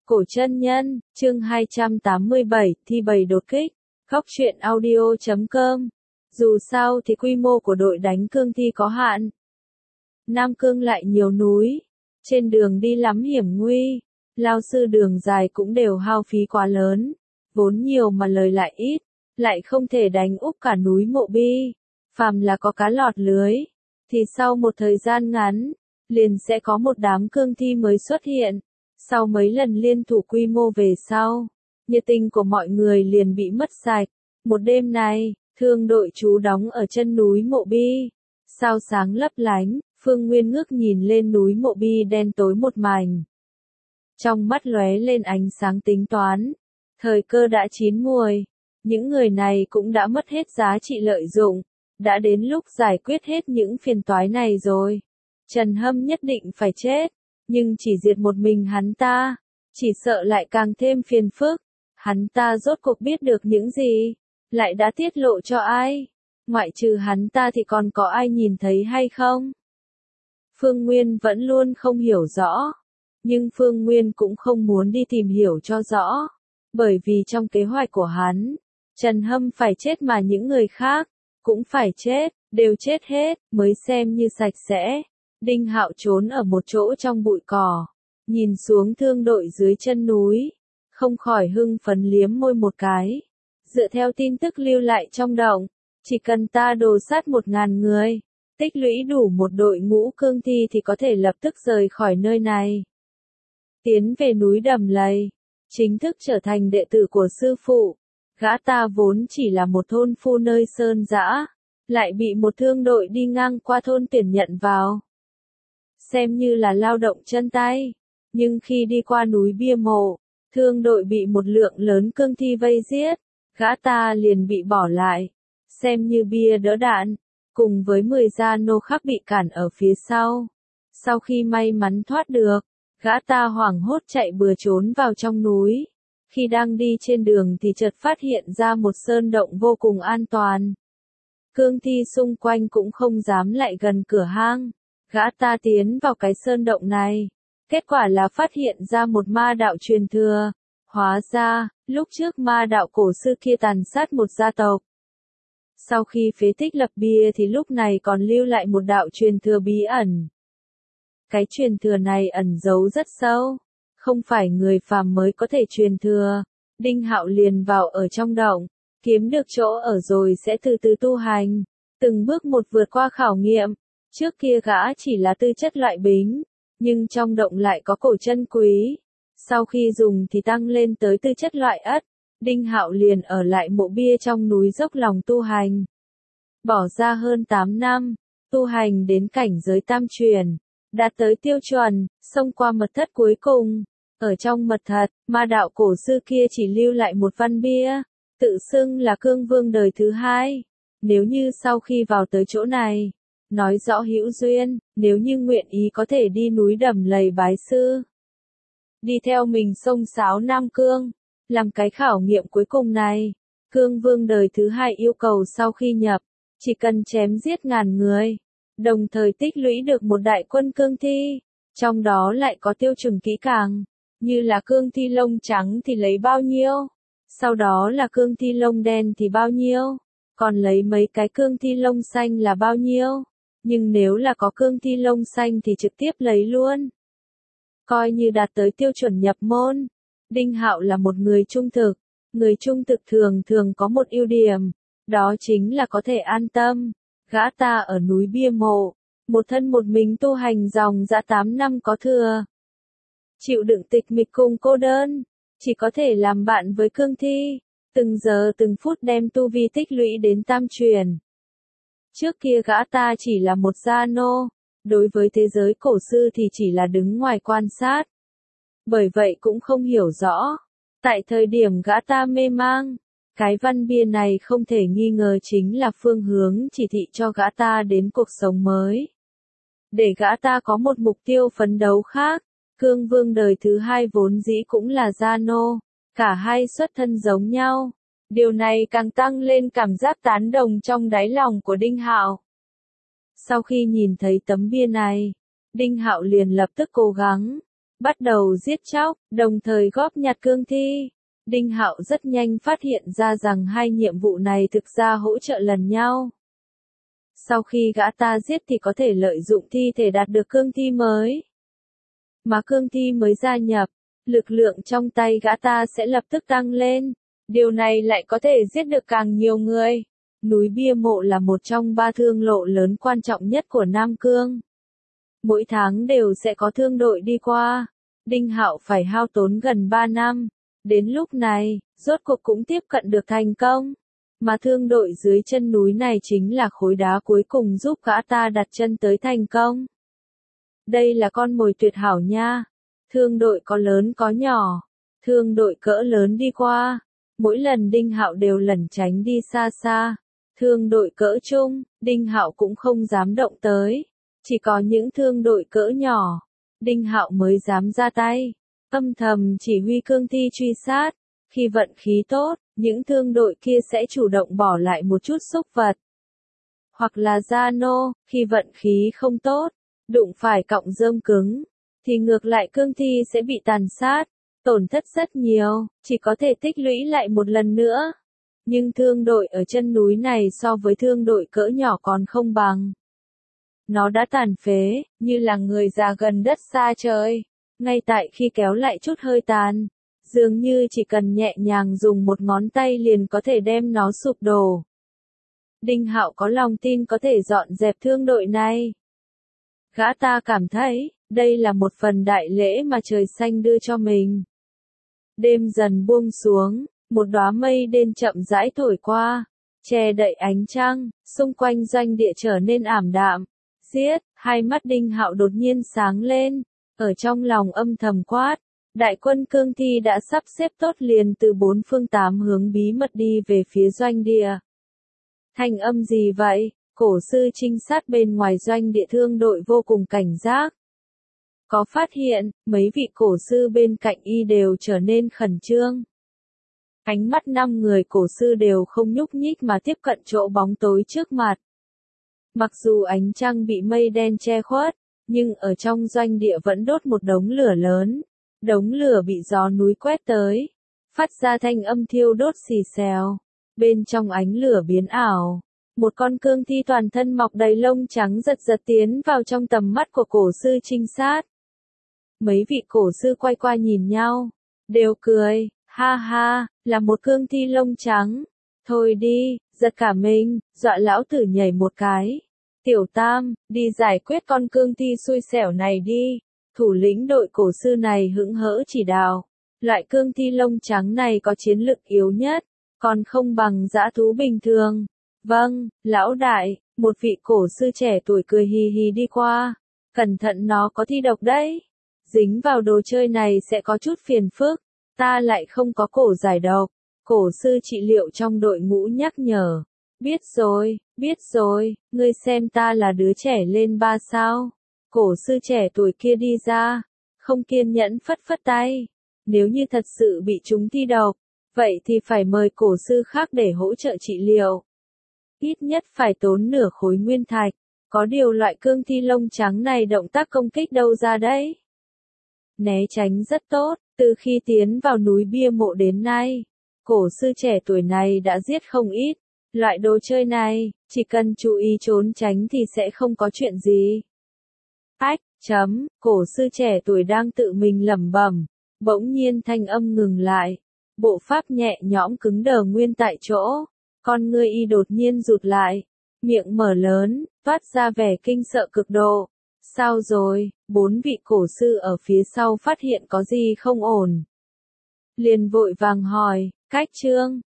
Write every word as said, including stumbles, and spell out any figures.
Cổ chân nhân, chương hai trăm tám mươi bảy, thi bầy đột kích, góc truyện audio chấm com. Dù sao thì quy mô của đội đánh cương thi có hạn. Nam Cương lại nhiều núi, trên đường đi lắm hiểm nguy, lao sư đường dài cũng đều hao phí quá lớn, vốn nhiều mà lời lại ít, lại không thể đánh úp cả núi Mộ Bi. Phàm là có cá lọt lưới, thì sau một thời gian ngắn, liền sẽ có một đám cương thi mới xuất hiện. Sau mấy lần liên thủ quy mô về sau, nhiệt tình của mọi người liền bị mất sạch. Một đêm này, thương đội trú đóng ở chân núi Mộ Bi. Sao sáng lấp lánh, Phương Nguyên ngước nhìn lên núi Mộ Bi đen tối một mảnh. Trong mắt lóe lên ánh sáng tính toán. Thời cơ đã chín muồi, những người này cũng đã mất hết giá trị lợi dụng. Đã đến lúc giải quyết hết những phiền toái này rồi. Trần Hâm nhất định phải chết. Nhưng chỉ diệt một mình hắn ta, chỉ sợ lại càng thêm phiền phức. Hắn ta rốt cuộc biết được những gì, lại đã tiết lộ cho ai? Ngoại trừ hắn ta thì còn có ai nhìn thấy hay không? Phương Nguyên vẫn luôn không hiểu rõ, nhưng Phương Nguyên cũng không muốn đi tìm hiểu cho rõ, bởi vì trong kế hoạch của hắn, Trần Hâm phải chết mà những người khác cũng phải chết, đều chết hết mới xem như sạch sẽ. Đinh Hạo trốn ở một chỗ trong bụi cỏ, nhìn xuống thương đội dưới chân núi, không khỏi hưng phấn liếm môi một cái. Dựa theo tin tức lưu lại trong động, chỉ cần ta đồ sát một ngàn người, tích lũy đủ một đội ngũ cương thi thì có thể lập tức rời khỏi nơi này. Tiến về núi Đầm Lầy, chính thức trở thành đệ tử của sư phụ. Gã ta vốn chỉ là một thôn phu nơi sơn dã, lại bị một thương đội đi ngang qua thôn tuyển nhận vào. Xem như là lao động chân tay, nhưng khi đi qua núi Bia Mộ, thương đội bị một lượng lớn cương thi vây giết, gã ta liền bị bỏ lại, xem như bia đỡ đạn, cùng với mười gia nô khác bị cản ở phía sau. Sau khi may mắn thoát được, gã ta hoảng hốt chạy bừa trốn vào trong núi. Khi đang đi trên đường thì chợt phát hiện ra một sơn động vô cùng an toàn. Cương thi xung quanh cũng không dám lại gần cửa hang. Gã ta tiến vào cái sơn động này, kết quả là phát hiện ra một ma đạo truyền thừa. Hóa ra, lúc trước ma đạo cổ sư kia tàn sát một gia tộc. Sau khi phế tích lập bia thì lúc này còn lưu lại một đạo truyền thừa bí ẩn. Cái truyền thừa này ẩn giấu rất sâu, không phải người phàm mới có thể truyền thừa. Đinh Hạo liền vào ở trong động, kiếm được chỗ ở rồi sẽ từ từ tu hành, từng bước một vượt qua khảo nghiệm. Trước kia gã chỉ là tư chất loại bính, nhưng trong động lại có cổ chân quý. Sau khi dùng thì tăng lên tới tư chất loại ất. Đinh Hạo liền ở lại mộ bia trong núi dốc lòng tu hành. Bỏ ra hơn tám năm, tu hành đến cảnh giới tam truyền, đạt tới tiêu chuẩn, xông qua mật thất cuối cùng. Ở trong mật thất, ma đạo cổ sư kia chỉ lưu lại một văn bia, tự xưng là cương vương đời thứ hai. Nếu như sau khi vào tới chỗ này, nói rõ hữu duyên, nếu như nguyện ý có thể đi núi Đầm Lầy bái sư. Đi theo mình sông sáo Nam Cương, làm cái khảo nghiệm cuối cùng này. Cương vương đời thứ hai yêu cầu sau khi nhập, chỉ cần chém giết ngàn người, đồng thời tích lũy được một đại quân cương thi, trong đó lại có tiêu chuẩn kỹ càng, như là cương thi lông trắng thì lấy bao nhiêu, sau đó là cương thi lông đen thì bao nhiêu, còn lấy mấy cái cương thi lông xanh là bao nhiêu. Nhưng nếu là có cương thi lông xanh thì trực tiếp lấy luôn. Coi như đạt tới tiêu chuẩn nhập môn. Đinh Hạo là một người trung thực. Người trung thực thường thường có một ưu điểm. Đó chính là có thể an tâm. Gã ta ở núi Bia Mộ. Một thân một mình tu hành dòng dã tám năm có thừa. Chịu đựng tịch mịch cùng cô đơn. Chỉ có thể làm bạn với cương thi. Từng giờ từng phút đem tu vi tích lũy đến tam truyền. Trước kia gã ta chỉ là một gia nô, đối với thế giới cổ sư thì chỉ là đứng ngoài quan sát. Bởi vậy cũng không hiểu rõ. Tại thời điểm gã ta mê mang, cái văn bia này không thể nghi ngờ chính là phương hướng chỉ thị cho gã ta đến cuộc sống mới. Để gã ta có một mục tiêu phấn đấu khác, cương vương đời thứ hai vốn dĩ cũng là gia nô, cả hai xuất thân giống nhau. Điều này càng tăng lên cảm giác tán đồng trong đáy lòng của Đinh Hạo. Sau khi nhìn thấy tấm bia này, Đinh Hạo liền lập tức cố gắng, bắt đầu giết chóc, đồng thời góp nhặt cương thi. Đinh Hạo rất nhanh phát hiện ra rằng hai nhiệm vụ này thực ra hỗ trợ lần nhau. Sau khi gã ta giết thì có thể lợi dụng thi thể đạt được cương thi mới. Mà cương thi mới gia nhập, lực lượng trong tay gã ta sẽ lập tức tăng lên. Điều này lại có thể giết được càng nhiều người. Núi bia mộ là một trong ba thương lộ lớn quan trọng nhất của Nam Cương. Mỗi tháng đều sẽ có thương đội đi qua. Đinh Hạo phải hao tốn gần ba năm. Đến lúc này, rốt cuộc cũng tiếp cận được thành công. Mà thương đội dưới chân núi này chính là khối đá cuối cùng giúp gã ta đặt chân tới thành công. Đây là con mồi tuyệt hảo nha. Thương đội có lớn có nhỏ. Thương đội cỡ lớn đi qua. Mỗi lần Đinh Hạo đều lẩn tránh đi xa xa. Thương đội cỡ trung, Đinh Hạo cũng không dám động tới. Chỉ có những thương đội cỡ nhỏ, Đinh Hạo mới dám ra tay. Âm thầm chỉ huy cương thi truy sát. Khi vận khí tốt, những thương đội kia sẽ chủ động bỏ lại một chút xúc vật. Hoặc là da nô, khi vận khí không tốt, đụng phải cọng rơm cứng, thì ngược lại cương thi sẽ bị tàn sát, tổn thất rất nhiều, chỉ có thể tích lũy lại một lần nữa. Nhưng thương đội ở chân núi này so với thương đội cỡ nhỏ còn không bằng. Nó đã tàn phế, như là người già gần đất xa trời. Ngay tại khi kéo lại chút hơi tàn, dường như chỉ cần nhẹ nhàng dùng một ngón tay liền có thể đem nó sụp đổ. Đinh Hạo có lòng tin có thể dọn dẹp thương đội này. Gã ta cảm thấy, đây là một phần đại lễ mà trời xanh đưa cho mình. Đêm dần buông xuống, một đóa mây đen chậm rãi thổi qua, che đậy ánh trăng, xung quanh doanh địa trở nên ảm đạm. Giết, hai mắt Đinh Hạo đột nhiên sáng lên, ở trong lòng âm thầm quát. Đại quân cương thi đã sắp xếp tốt liền từ bốn phương tám hướng bí mật đi về phía doanh địa. Thanh âm gì vậy? Cổ sư trinh sát bên ngoài doanh địa thương đội vô cùng cảnh giác. Có phát hiện, mấy vị cổ sư bên cạnh y đều trở nên khẩn trương. Ánh mắt năm người cổ sư đều không nhúc nhích mà tiếp cận chỗ bóng tối trước mặt. Mặc dù ánh trăng bị mây đen che khuất, nhưng ở trong doanh địa vẫn đốt một đống lửa lớn. Đống lửa bị gió núi quét tới, phát ra thanh âm thiêu đốt xì xèo. Bên trong ánh lửa biến ảo, một con cương thi toàn thân mọc đầy lông trắng giật giật tiến vào trong tầm mắt của cổ sư trinh sát. Mấy vị cổ sư quay qua nhìn nhau, đều cười, ha ha, là một cương thi lông trắng. Thôi đi, giật cả mình, dọa lão tử nhảy một cái. Tiểu Tam, đi giải quyết con cương thi xui xẻo này đi. Thủ lĩnh đội cổ sư này hững hỡ chỉ đạo. Loại cương thi lông trắng này có chiến lực yếu nhất, còn không bằng dã thú bình thường. Vâng, lão đại, một vị cổ sư trẻ tuổi cười hì hì đi qua. Cẩn thận nó có thi độc đấy. Dính vào đồ chơi này sẽ có chút phiền phức. Ta lại không có cổ giải độc. Cổ sư trị liệu trong đội ngũ nhắc nhở. Biết rồi, biết rồi, ngươi xem ta là đứa trẻ lên ba sao. Cổ sư trẻ tuổi kia đi ra, không kiên nhẫn phất phất tay. Nếu như thật sự bị chúng thi độc, vậy thì phải mời cổ sư khác để hỗ trợ trị liệu. Ít nhất phải tốn nửa khối nguyên thạch. Có điều loại cương thi lông trắng này động tác công kích đâu ra đấy? Né tránh rất tốt, từ khi tiến vào núi bia mộ đến nay. Cổ sư trẻ tuổi này đã giết không ít. Loại đồ chơi này, chỉ cần chú ý trốn tránh thì sẽ không có chuyện gì. Ách, chấm, cổ sư trẻ tuổi đang tự mình lẩm bẩm, bỗng nhiên thanh âm ngừng lại. Bộ pháp nhẹ nhõm cứng đờ nguyên tại chỗ, con ngươi y đột nhiên rụt lại, miệng mở lớn, toát ra vẻ kinh sợ cực độ. Sao rồi? Bốn vị cổ sư ở phía sau phát hiện có gì không ổn. Liền vội vàng hỏi, cách trương,